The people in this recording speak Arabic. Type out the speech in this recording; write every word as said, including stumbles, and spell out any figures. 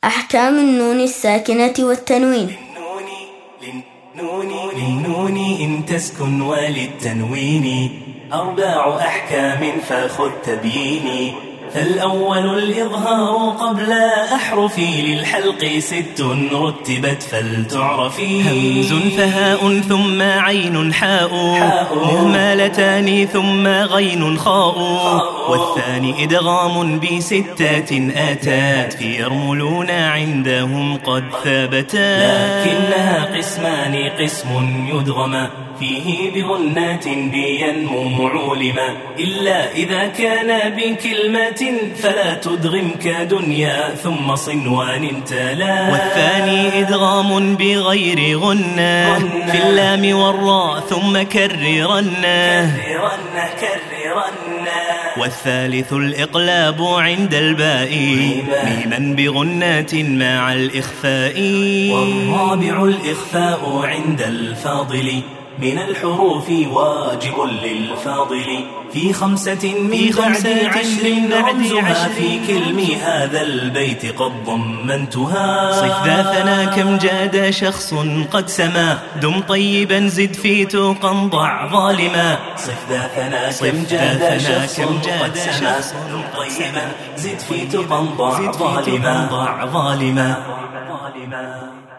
أحكام النون الساكنة والتنوين. للنون إن تسكن وللتنوين أربع أحكام فخذ تبييني. فالأول الإظهار قبل أحرفي للحلق ست رتبت فلتعرفي. همز فهاء ثم عين حاء مهملتان ثم غين خاء. والثاني إدغام بستات آتات في يرملون عندهم قد ثابتا. لكنها قسمان قسم يدغم فيه بغنات بينمو معولما إلا إذا كان بكلمة فلا تدغم كدنيا ثم صنوان تلا. والثاني إدغام بغير غنة في اللام والراء ثم كررنا. والثالث الإقلاب عند الباء ميما بغنات مع الإخفاء. والرابع الإخفاء عند الفاضل من الحروف واجب للفاضل في خمسة من بعد عشر رمزها في كلم هذا البيت قد ضمنتها. صف ذا ثنا كم جاد شخص قد سما دم طيبا زد في توقا ضع ظالما. صف ذا ثنا كم جاد شخص قد سما دم طيبا زد في توقا ضع ظالما.